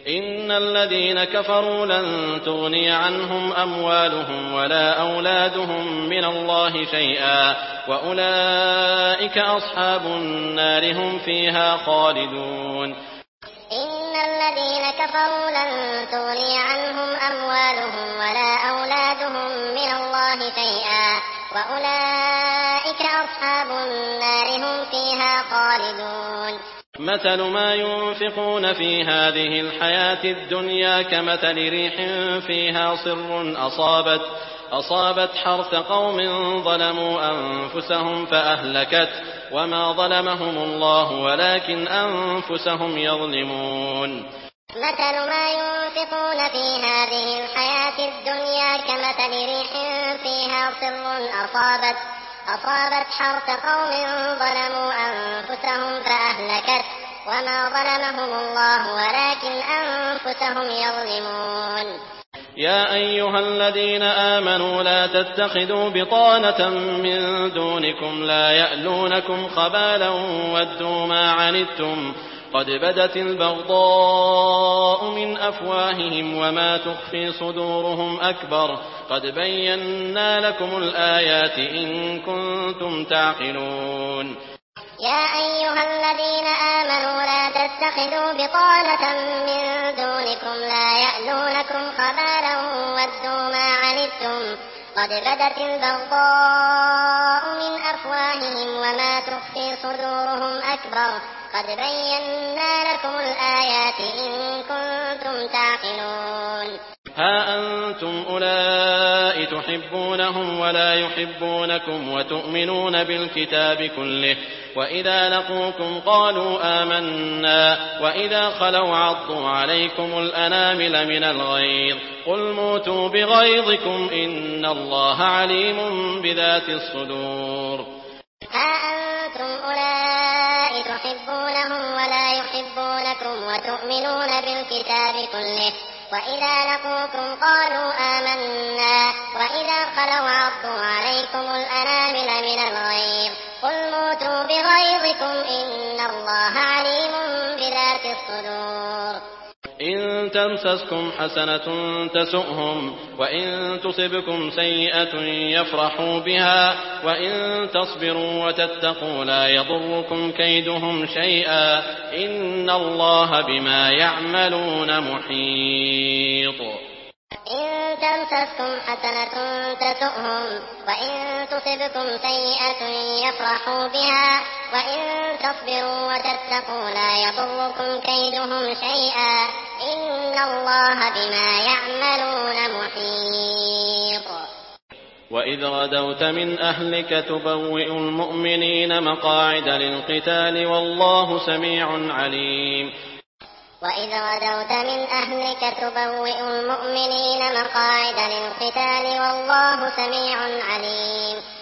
إن الذين كفروا لن تغني عنهم أموالهم ولا أولادهم من الله شيئا وأولئك أصحاب النار هم فيها خالدون. إن الذين كفروا لن تغني عنهم أموالهم ولا أولادهم من الله شيئا وأولئك أصحاب النار هم فيها خالدون. مثل ما ينفقون في هذه الحياة الدنيا كمثل ريح فيها صر أصابت حرث قوم ظلموا أنفسهم فأهلكت وما ظلمهم الله ولكن أنفسهم يظلمون. مثل ما ينفقون في هذه الحياة الدنيا كمثل ريح فيها صر أصابت حرث قوم ظلموا أنفسهم فأهلكت وما ظلمهم الله ولكن أنفسهم يظلمون. يا أيها الذين آمنوا لا تتخذوا بطانة من دونكم لا يألونكم خبالا ودوا ما عنتم قد بدت البغضاء من أفواههم وما تخفي صدورهم أكبر قد بينا لكم الآيات إن كنتم تعقلون. يا أيها الذين آمنوا لا تتخذوا بطانة من دونكم لا يألونكم خبالا ودوا ما عنتم قد بدت البغضاء من أفواههم وما تخفي صدورهم أكبر قد بينا لكم الآيات إن كنتم تعقلون. ها أنتم أولئك تحبونهم ولا يحبونكم وتؤمنون بالكتاب كله وإذا لقوكم قالوا آمنا وإذا خلوا عضوا عليكم الأنامل من الغيظ قل موتوا بغيظكم إن الله عليم بذات الصدور. ها أنتم أولئك تحبونهم ولا يحبونكم وتؤمنون بالكتاب كله وإذا لقوكم قالوا آمنا وإذا خلوا عضوا عليكم الأنامل من الغيظ قل موتوا بغيظكم إن الله عليم بذات الصدور. إن تمسسكم حسنة تسؤهم وإن تصبكم سيئة يفرحوا بها وإن تصبروا وتتقوا لا يضركم كيدهم شيئا إن الله بما يعملون محيط. إن تمسسكم حسنة تسؤهم وإن تصبكم سيئة يفرحوا بها وإن تصبروا وتتقوا لا يضركم كيدهم شيئا إن الله بما يعملون محيط. وإذ غدوت من أهلك تبوئ المؤمنين مقاعد للقتال والله سميع عليم. وإذ غدوت من أهلك تبوئ المؤمنين مقاعد للقتال والله سميع عليم.